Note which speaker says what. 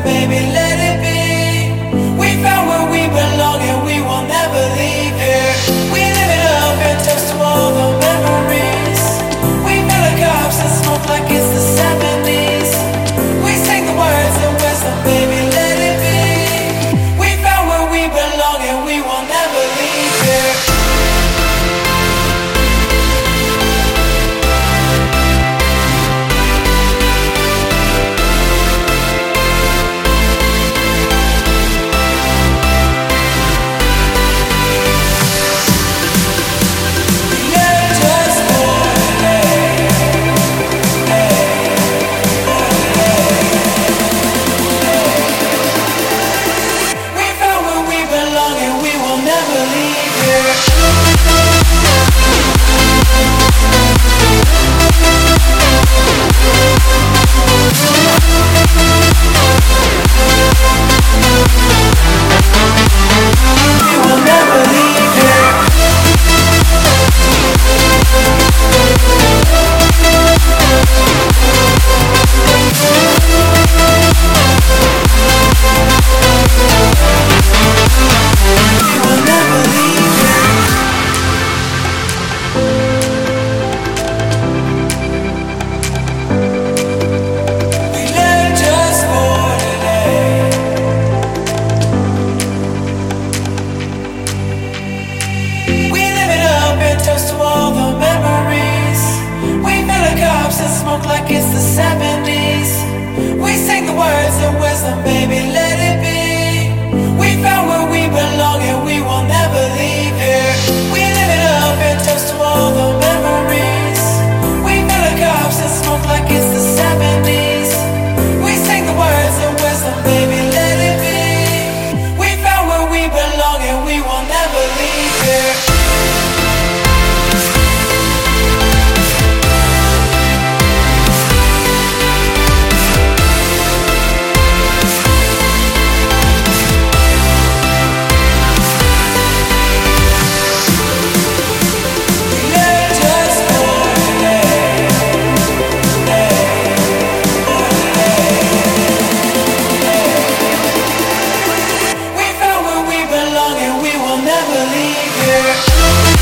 Speaker 1: baby, let it be. We found where we belong and we will never leave here. We live it up and toast to all the memories. We fill the cups and smoke like it's the 70s. We sing the words of wisdom, baby, let it be. We found where we belong and we will never leave here. Smoke like it's the 70s. We sing the words of wisdom, baby, let it be. We found where we belong and we will never leave here. We live it up and toast to all the memories. We fill the cups and smoke like it's the 70s. We sing the words of wisdom, baby, let it be. We found where we belong and we will never leave here. Never leave here.